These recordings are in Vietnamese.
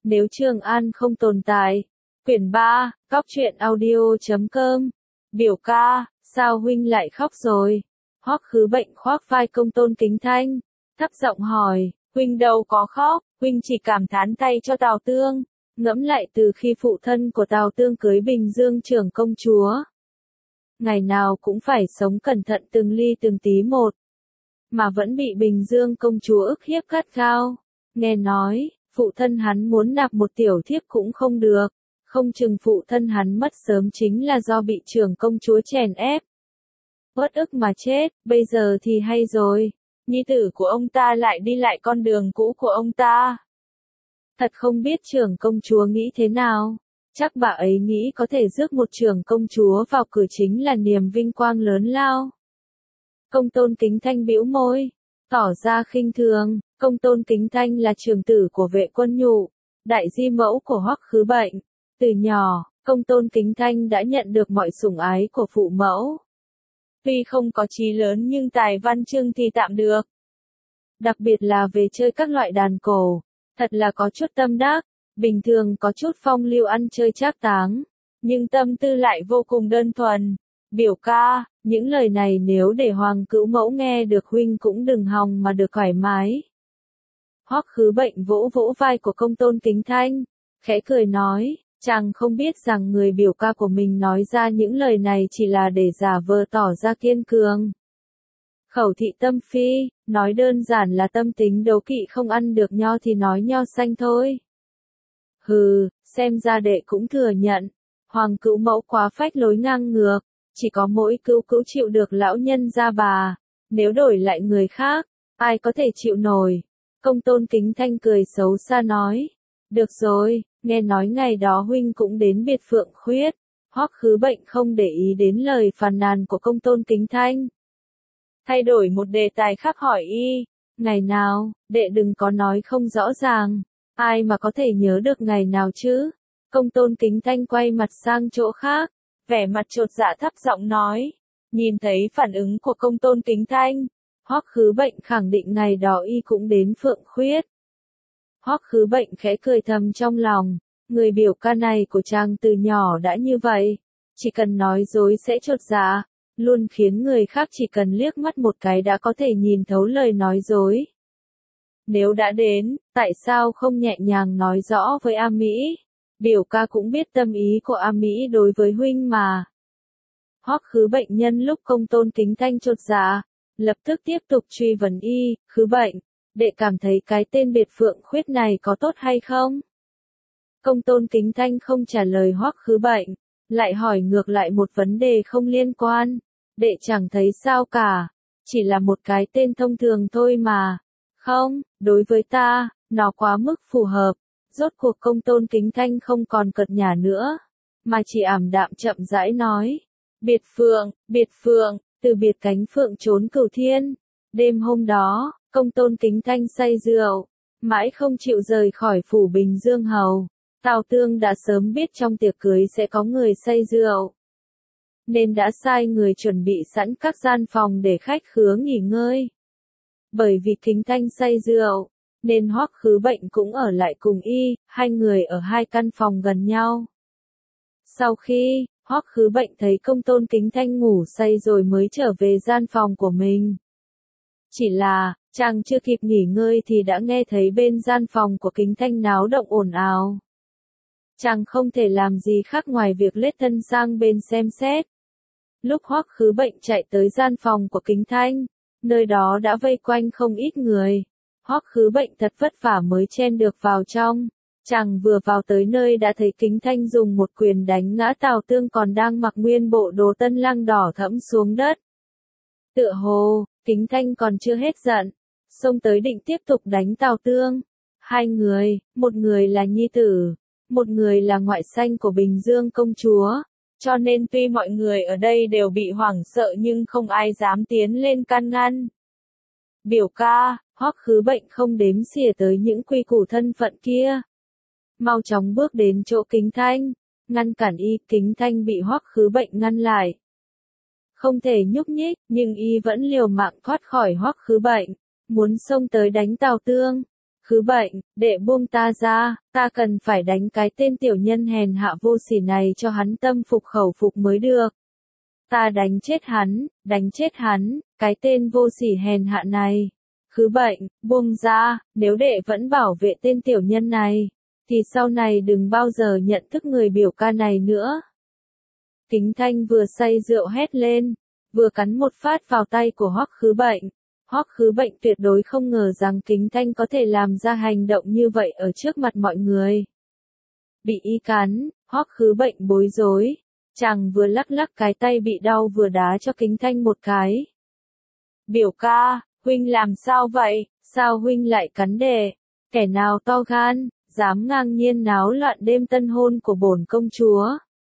Nếu Trường An không tồn tại. Quyển 3, Cóc truyện audio.com. Biểu ca, sao huynh lại khóc rồi? Hoắc Khứ Bệnh khoác vai Công Tôn Kính Thanh, thấp giọng hỏi, huynh đâu có khóc, huynh chỉ cảm thán thay cho Tào Tương. Ngẫm lại từ khi phụ thân của Tào Tương cưới Bình Dương trưởng công chúa, ngày nào cũng phải sống cẩn thận từng ly từng tí một, mà vẫn bị Bình Dương công chúa ức hiếp gắt gao. Nghe nói, phụ thân hắn muốn nạp một tiểu thiếp cũng không được, không chừng phụ thân hắn mất sớm chính là do bị trưởng công chúa chèn ép. Uất ức mà chết, bây giờ thì hay rồi, nhi tử của ông ta lại đi lại con đường cũ của ông ta. Thật không biết trưởng công chúa nghĩ thế nào, chắc bà ấy nghĩ có thể rước một trưởng công chúa vào cửa chính là niềm vinh quang lớn lao. Công Tôn Kính Thanh bĩu môi, tỏ ra khinh thường. Công Tôn Kính Thanh là trưởng tử của Vệ Quân Nhụ, đại di mẫu của Hoắc Khứ Bệnh. Từ nhỏ, Công Tôn Kính Thanh đã nhận được mọi sủng ái của phụ mẫu. Tuy không có chí lớn nhưng tài văn chương thì tạm được. Đặc biệt là về chơi các loại đàn cổ, thật là có chút tâm đắc, bình thường có chút phong lưu ăn chơi trác táng, nhưng tâm tư lại vô cùng đơn thuần. Biểu ca, những lời này nếu để Hoàng Cữu Mẫu nghe được huynh cũng đừng hòng mà được thoải mái. Hoắc Khứ Bệnh vỗ vỗ vai của Công Tôn Kính Thanh, khẽ cười nói, chàng không biết rằng người biểu ca của mình nói ra những lời này chỉ là để giả vờ tỏ ra kiên cường. Khẩu thị tâm phi, nói đơn giản là tâm tính đấu kỵ không ăn được nho thì nói nho xanh thôi. Hừ, xem ra đệ cũng thừa nhận, Hoàng Cữu Mẫu quá phách lối ngang ngược, chỉ có mỗi Cữu Cữu chịu được lão nhân gia bà, nếu đổi lại người khác, ai có thể chịu nổi. Công Tôn Kính Thanh cười xấu xa nói, được rồi, nghe nói ngày đó huynh cũng đến biệt Phượng Khuyết. Hoắc Khứ Bệnh không để ý đến lời phàn nàn của Công Tôn Kính Thanh. Thay đổi một đề tài khác hỏi y, ngày nào, đệ đừng có nói không rõ ràng, ai mà có thể nhớ được ngày nào chứ. Công Tôn Kính Thanh quay mặt sang chỗ khác, vẻ mặt chột dạ thấp giọng nói, nhìn thấy phản ứng của Công Tôn Kính Thanh, Hoắc Khứ Bệnh khẳng định ngày đó y cũng đến Phượng Khuyết. Hoắc Khứ Bệnh khẽ cười thầm trong lòng, người biểu ca này của chàng từ nhỏ đã như vậy, chỉ cần nói dối sẽ chột dạ, luôn khiến người khác chỉ cần liếc mắt một cái đã có thể nhìn thấu lời nói dối. Nếu đã đến, tại sao không nhẹ nhàng nói rõ với A Mỹ? Biểu ca cũng biết tâm ý của A Mỹ đối với huynh mà. Hoắc Khứ Bệnh nhân lúc Công Tôn Kính Thanh chột dạ, lập tức tiếp tục truy vấn y, Khứ Bệnh, đệ cảm thấy cái tên biệt Phượng Khuyết này có tốt hay không? Công Tôn Kính Thanh không trả lời Hoắc Khứ Bệnh, lại hỏi ngược lại một vấn đề không liên quan, đệ chẳng thấy sao cả, chỉ là một cái tên thông thường thôi mà. Không, đối với ta, nó quá mức phù hợp. Rốt cuộc Công Tôn Kính Thanh không còn cợt nhả nữa, mà chỉ ảm đạm chậm rãi nói, biệt phượng, từ biệt cánh phượng trốn cửu thiên. Đêm hôm đó, Công Tôn Kính Thanh say rượu, mãi không chịu rời khỏi phủ Bình Dương Hầu. Tào Tương đã sớm biết trong tiệc cưới sẽ có người say rượu, nên đã sai người chuẩn bị sẵn các gian phòng để khách khứa nghỉ ngơi. Bởi vì Kính Thanh say rượu, nên Hoắc Khứ Bệnh cũng ở lại cùng y, hai người ở hai căn phòng gần nhau. Sau khi, Hoắc Khứ Bệnh thấy Công Tôn Kính Thanh ngủ say rồi mới trở về gian phòng của mình. Chỉ là, chàng chưa kịp nghỉ ngơi thì đã nghe thấy bên gian phòng của Kính Thanh náo động ồn ào. Chàng không thể làm gì khác ngoài việc lết thân sang bên xem xét. Lúc Hoắc Khứ Bệnh chạy tới gian phòng của Kính Thanh, nơi đó đã vây quanh không ít người. Hoắc Khứ Bệnh thật vất vả mới chen được vào trong. Chàng vừa vào tới nơi đã thấy Kính Thanh dùng một quyền đánh ngã Tào Tương còn đang mặc nguyên bộ đồ tân lang đỏ thẫm xuống đất. Tựa hồ, Kính Thanh còn chưa hết giận, xông tới định tiếp tục đánh Tào Tương. Hai người, một người là nhi tử, một người là ngoại sanh của Bình Dương công chúa, cho nên tuy mọi người ở đây đều bị hoảng sợ nhưng không ai dám tiến lên can ngăn. Biểu ca, Hoắc Khứ Bệnh không đếm xỉa tới những quy củ thân phận kia. Mau chóng bước đến chỗ Kính Thanh, ngăn cản y. Kính Thanh bị Hoắc Khứ Bệnh ngăn lại. Không thể nhúc nhích, nhưng y vẫn liều mạng thoát khỏi Hoắc Khứ Bệnh, muốn xông tới đánh Tào Tương. Khứ bệnh, đệ buông ta ra, ta cần phải đánh cái tên tiểu nhân hèn hạ vô sỉ này cho hắn tâm phục khẩu phục mới được. Ta đánh chết hắn, cái tên vô sỉ hèn hạ này. Khứ bệnh, buông ra, nếu đệ vẫn bảo vệ tên tiểu nhân này, thì sau này đừng bao giờ nhận thức người biểu ca này nữa. Kính Thanh vừa say rượu hét lên, vừa cắn một phát vào tay của Hoắc Khứ Bệnh. Hoắc Khứ Bệnh tuyệt đối không ngờ rằng Kính Thanh có thể làm ra hành động như vậy ở trước mặt mọi người. Bị y cắn, Hoắc Khứ Bệnh bối rối, chàng vừa lắc lắc cái tay bị đau vừa đá cho Kính Thanh một cái. Biểu ca, huynh làm sao vậy, sao huynh lại cắn đệ, kẻ nào to gan, dám ngang nhiên náo loạn đêm tân hôn của bổn công chúa.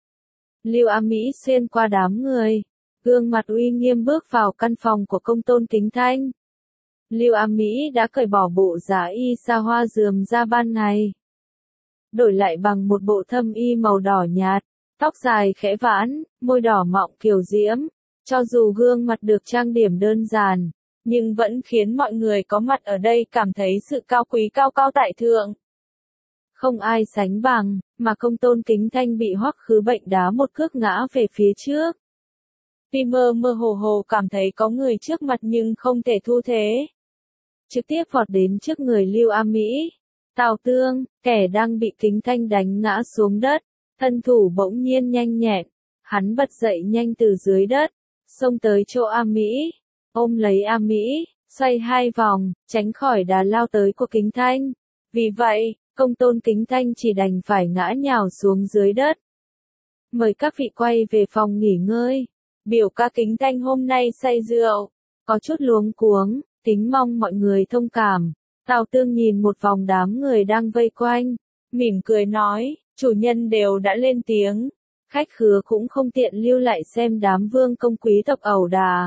Lưu A Mỹ xuyên qua đám người, gương mặt uy nghiêm bước vào căn phòng của công tôn Kính Thanh. Lưu A Mỹ đã cởi bỏ bộ giá y sa hoa rườm ra ban ngày, đổi lại bằng một bộ thâm y màu đỏ nhạt, tóc dài khẽ vãn, môi đỏ mọng kiều diễm, cho dù gương mặt được trang điểm đơn giản, nhưng vẫn khiến mọi người có mặt ở đây cảm thấy sự cao quý cao cao tại thượng. Không ai sánh bằng, mà công tôn Kính Thanh bị Hoắc Khứ Bệnh đá một cước ngã về phía trước. Tuy mơ mơ hồ hồ cảm thấy có người trước mặt nhưng không thể thu thế. Trực tiếp vọt đến trước người Lưu A Mỹ. Tào Tương, kẻ đang bị Kính Thanh đánh ngã xuống đất, thân thủ bỗng nhiên nhanh nhẹn, hắn bật dậy nhanh từ dưới đất, xông tới chỗ A Mỹ, ôm lấy A Mỹ, xoay hai vòng, tránh khỏi đà lao tới của Kính Thanh. Vì vậy, công tôn Kính Thanh chỉ đành phải ngã nhào xuống dưới đất. Mời các vị quay về phòng nghỉ ngơi. Biểu ca Kính Thanh hôm nay say rượu, có chút luống cuống, kính mong mọi người thông cảm. Tào Tương nhìn một vòng đám người đang vây quanh, mỉm cười nói, chủ nhân đều đã lên tiếng, khách khứa cũng không tiện lưu lại xem đám vương công quý tộc ẩu đà,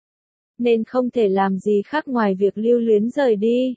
nên không thể làm gì khác ngoài việc lưu luyến rời đi.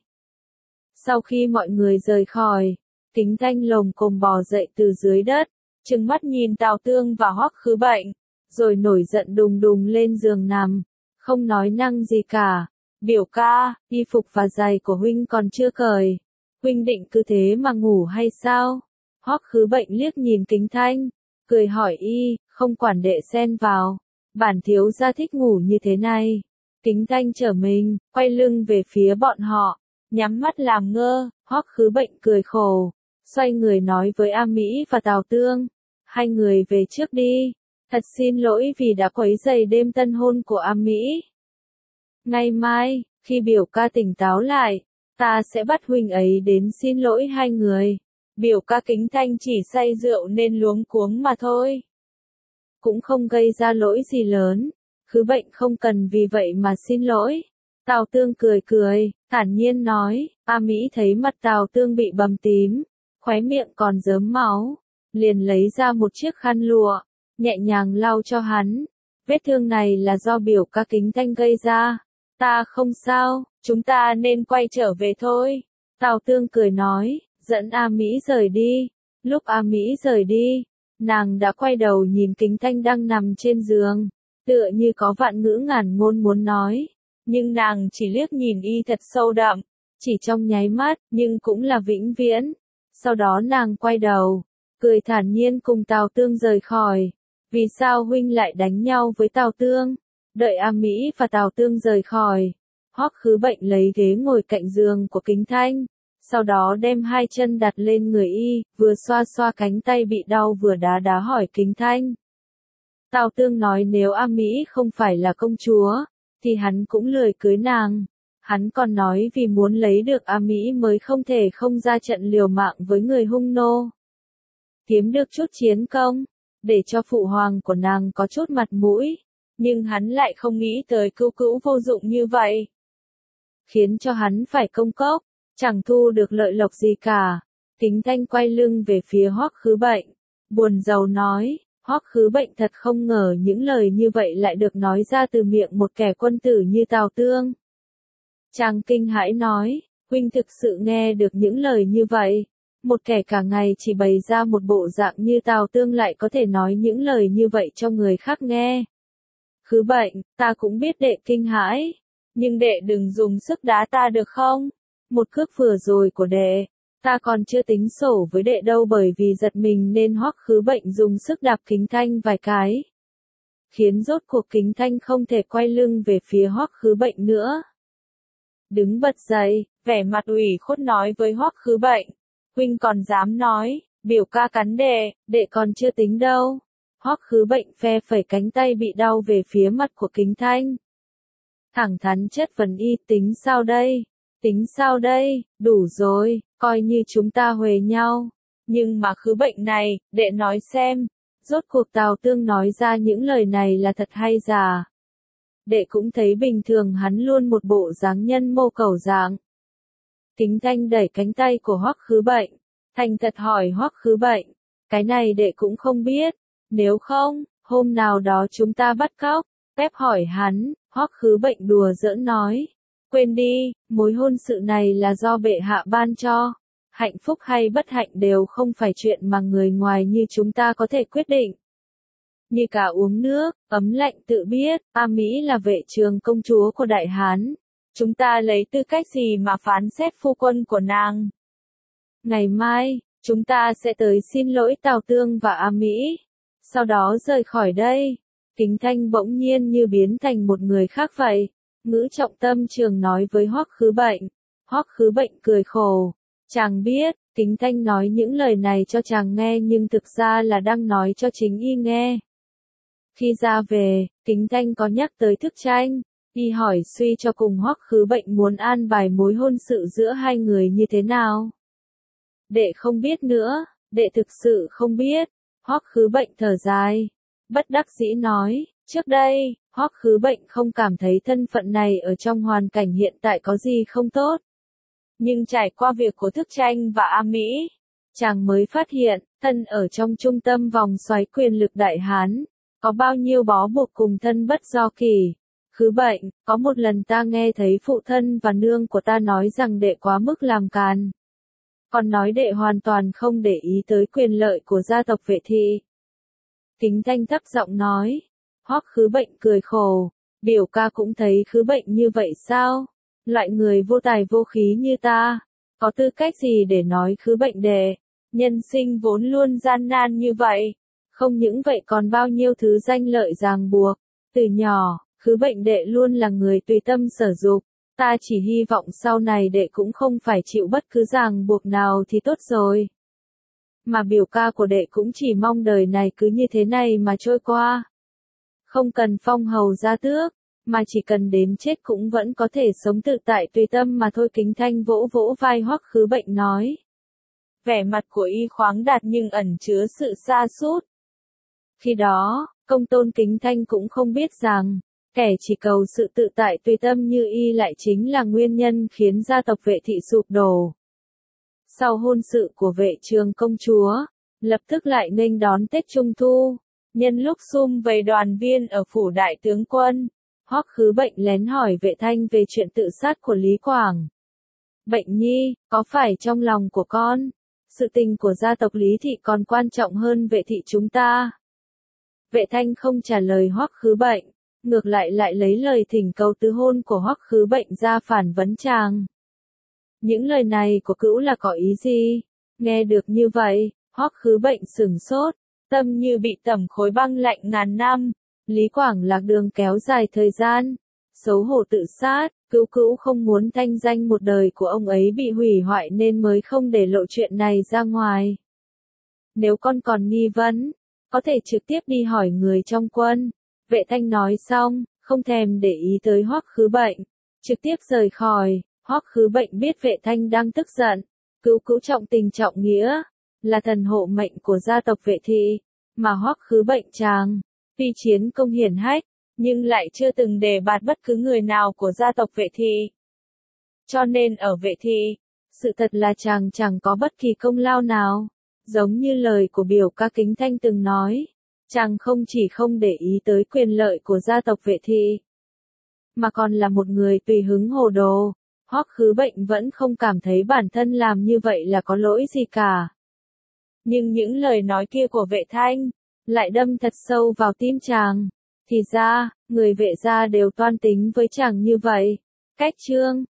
Sau khi mọi người rời khỏi, Kính Thanh lồm cồm bò dậy từ dưới đất, trừng mắt nhìn Tào Tương và Hoắc Khứ Bệnh, rồi nổi giận đùng đùng lên giường nằm, không nói năng gì cả. Biểu ca, y phục và giày của huynh còn chưa cởi, huynh định cứ thế mà ngủ hay sao? Hoắc Khứ Bệnh liếc nhìn Kính Thanh, cười hỏi y, không quản đệ xen vào, bản thiếu gia thích ngủ như thế này. Kính Thanh trở mình, quay lưng về phía bọn họ, nhắm mắt làm ngơ. Hoắc Khứ Bệnh cười khổ, xoay người nói với A Mỹ và Tào Tương, hai người về trước đi, thật xin lỗi vì đã quấy rầy đêm tân hôn của A Mỹ. Ngày mai, khi biểu ca tỉnh táo lại, ta sẽ bắt huynh ấy đến xin lỗi hai người. Biểu ca Kính Thanh chỉ say rượu nên luống cuống mà thôi, cũng không gây ra lỗi gì lớn, Khứ Bệnh không cần vì vậy mà xin lỗi. Tào Tương cười cười, thản nhiên nói. A Mỹ thấy mặt Tào Tương bị bầm tím, khóe miệng còn rớm máu, liền lấy ra một chiếc khăn lụa, nhẹ nhàng lau cho hắn. Vết thương này là do biểu ca Kính Thanh gây ra. Ta không sao, chúng ta nên quay trở về thôi. Tào Tương cười nói, dẫn A Mỹ rời đi. Lúc A Mỹ rời đi, nàng đã quay đầu nhìn Kính Thanh đang nằm trên giường, tựa như có vạn ngữ ngàn ngôn muốn nói, nhưng nàng chỉ liếc nhìn y thật sâu đậm, chỉ trong nháy mắt, nhưng cũng là vĩnh viễn. Sau đó nàng quay đầu, cười thản nhiên cùng Tào Tương rời khỏi. Vì sao huynh lại đánh nhau với Tào Tương? Đợi A Mỹ và Tào Tương rời khỏi, Hoắc Khứ Bệnh lấy ghế ngồi cạnh giường của Kính Thanh, sau đó đem hai chân đặt lên người y, vừa xoa xoa cánh tay bị đau vừa đá đá hỏi Kính Thanh. Tào Tương nói nếu A Mỹ không phải là công chúa, thì hắn cũng lười cưới nàng. Hắn còn nói vì muốn lấy được A Mỹ mới không thể không ra trận liều mạng với người hung nô, kiếm được chút chiến công, để cho phụ hoàng của nàng có chút mặt mũi. Nhưng hắn lại không nghĩ tới cữu cữu vô dụng như vậy, khiến cho hắn phải công cốc, chẳng thu được lợi lộc gì cả. Kính Thanh quay lưng về phía Hoắc Khứ Bệnh, buồn rầu nói. Hoắc Khứ Bệnh thật không ngờ những lời như vậy lại được nói ra từ miệng một kẻ quân tử như Tào Tương. Chàng kinh hãi nói, huynh thực sự nghe được những lời như vậy? Một kẻ cả ngày chỉ bày ra một bộ dạng như Tào Tương lại có thể nói những lời như vậy cho người khác nghe. Khứ Bệnh, ta cũng biết đệ kinh hãi, nhưng đệ đừng dùng sức đá ta được không? Một cước vừa rồi của đệ, ta còn chưa tính sổ với đệ đâu, bởi vì giật mình nên Hoắc Khứ Bệnh dùng sức đạp Kính Thanh vài cái, khiến rốt cuộc Kính Thanh không thể quay lưng về phía Hoắc Khứ Bệnh nữa. Đứng bật dậy, vẻ mặt ủy khuất nói với Hoắc Khứ Bệnh, huynh còn dám nói, biểu ca cắn đệ còn chưa tính đâu. Hoắc Khứ Bệnh phe phẩy cánh tay bị đau về phía mặt của Kính Thanh. Thẳng thắn chất vấn y, tính sao đây? Tính sao đây? Đủ rồi, coi như chúng ta huề nhau. Nhưng mà Khứ Bệnh này, đệ nói xem, rốt cuộc Tào Tương nói ra những lời này là thật hay giả? Đệ cũng thấy bình thường, hắn luôn một bộ dáng nhân mô cầu dạng. Kính Thanh đẩy cánh tay của Hoắc Khứ Bệnh, thành thật hỏi Hoắc Khứ Bệnh, cái này đệ cũng không biết, nếu không, hôm nào đó chúng ta bắt cóc. Phép hỏi hắn, Hoắc Khứ Bệnh đùa giỡn nói, quên đi, mối hôn sự này là do bệ hạ ban cho, hạnh phúc hay bất hạnh đều không phải chuyện mà người ngoài như chúng ta có thể quyết định. Như cả uống nước, ấm lạnh tự biết, A Mỹ là vệ trường công chúa của Đại Hán, chúng ta lấy tư cách gì mà phán xét phu quân của nàng? Ngày mai, chúng ta sẽ tới xin lỗi Tào Tương và A Mỹ, sau đó rời khỏi đây. Kính Thanh bỗng nhiên như biến thành một người khác vậy, ngữ trọng tâm trường nói với Hoắc Khứ Bệnh. Hoắc Khứ Bệnh cười khổ, chàng biết, Kính Thanh nói những lời này cho chàng nghe nhưng thực ra là đang nói cho chính y nghe. Khi ra về, Kính Thanh có nhắc tới thức tranh, y hỏi suy cho cùng Hoắc Khứ Bệnh muốn an bài mối hôn sự giữa hai người như thế nào. Đệ không biết nữa, đệ thực sự không biết. Hoắc Khứ Bệnh thở dài, bất đắc dĩ nói, trước đây, Hoắc Khứ Bệnh không cảm thấy thân phận này ở trong hoàn cảnh hiện tại có gì không tốt. Nhưng trải qua việc của Thức Tranh và A Mỹ, chàng mới phát hiện, thân ở trong trung tâm vòng xoáy quyền lực Đại Hán, có bao nhiêu bó buộc cùng thân bất do kỳ. Khứ Bệnh, có một lần ta nghe thấy phụ thân và nương của ta nói rằng đệ quá mức làm càn. Còn nói đệ hoàn toàn không để ý tới quyền lợi của gia tộc Vệ Thị. Kính Thanh thấp giọng nói. Hoắc Khứ Bệnh cười khổ, biểu ca cũng thấy Khứ Bệnh như vậy sao? Loại người vô tài vô khí như ta, có tư cách gì để nói Khứ Bệnh đệ? Nhân sinh vốn luôn gian nan như vậy, không những vậy còn bao nhiêu thứ danh lợi ràng buộc. Từ nhỏ, Khứ Bệnh đệ luôn là người tùy tâm sở dục. Ta chỉ hy vọng sau này đệ cũng không phải chịu bất cứ ràng buộc nào thì tốt rồi. Mà biểu ca của đệ cũng chỉ mong đời này cứ như thế này mà trôi qua. Không cần phong hầu gia tước, mà chỉ cần đến chết cũng vẫn có thể sống tự tại tùy tâm mà thôi. Kính Thanh vỗ vỗ vai Hoắc Khứ Bệnh nói. Vẻ mặt của y khoáng đạt nhưng ẩn chứa sự sa sút. Khi đó, Công Tôn Kính Thanh cũng không biết rằng, kẻ chỉ cầu sự tự tại tùy tâm như y lại chính là nguyên nhân khiến gia tộc Vệ Thị sụp đổ. Sau hôn sự của Vệ Trường công chúa, lập tức lại nghênh đón Tết Trung Thu, nhân lúc sum vầy đoàn viên ở phủ đại tướng quân, Hoắc Khứ Bệnh lén hỏi Vệ Thanh về chuyện tự sát của Lý Quảng. Bệnh nhi, có phải trong lòng của con, sự tình của gia tộc Lý Thị còn quan trọng hơn Vệ Thị chúng ta? Vệ Thanh không trả lời Hoắc Khứ Bệnh, ngược lại lấy lời thỉnh cầu tứ hôn của Hoắc Khứ Bệnh ra phản vấn chàng. Những lời này của cữu là có ý gì? Nghe được như vậy, Hoắc Khứ Bệnh sửng sốt, tâm như bị tẩm khối băng lạnh ngàn năm. Lý Quảng lạc đường kéo dài thời gian, xấu hổ tự sát, cữu không muốn thanh danh một đời của ông ấy bị hủy hoại nên mới không để lộ chuyện này ra ngoài. Nếu con còn nghi vấn, có thể trực tiếp đi hỏi người trong quân. Vệ Thanh nói xong, không thèm để ý tới Hoắc Khứ Bệnh, trực tiếp rời khỏi. Hoắc Khứ Bệnh biết Vệ Thanh đang tức giận, cữu trọng tình trọng nghĩa, là thần hộ mệnh của gia tộc Vệ Thị, mà Hoắc Khứ Bệnh chàng, tuy chiến công hiển hách, nhưng lại chưa từng đề bạt bất cứ người nào của gia tộc Vệ Thị. Cho nên ở Vệ Thị, sự thật là chàng chẳng có bất kỳ công lao nào, giống như lời của biểu ca Kính Thanh từng nói. Chàng không chỉ không để ý tới quyền lợi của gia tộc Vệ Thị, mà còn là một người tùy hứng hồ đồ. Hoắc Khứ Bệnh vẫn không cảm thấy bản thân làm như vậy là có lỗi gì cả. Nhưng những lời nói kia của Vệ Thanh, lại đâm thật sâu vào tim chàng. Thì ra, người Vệ gia đều toan tính với chàng như vậy. Cách chương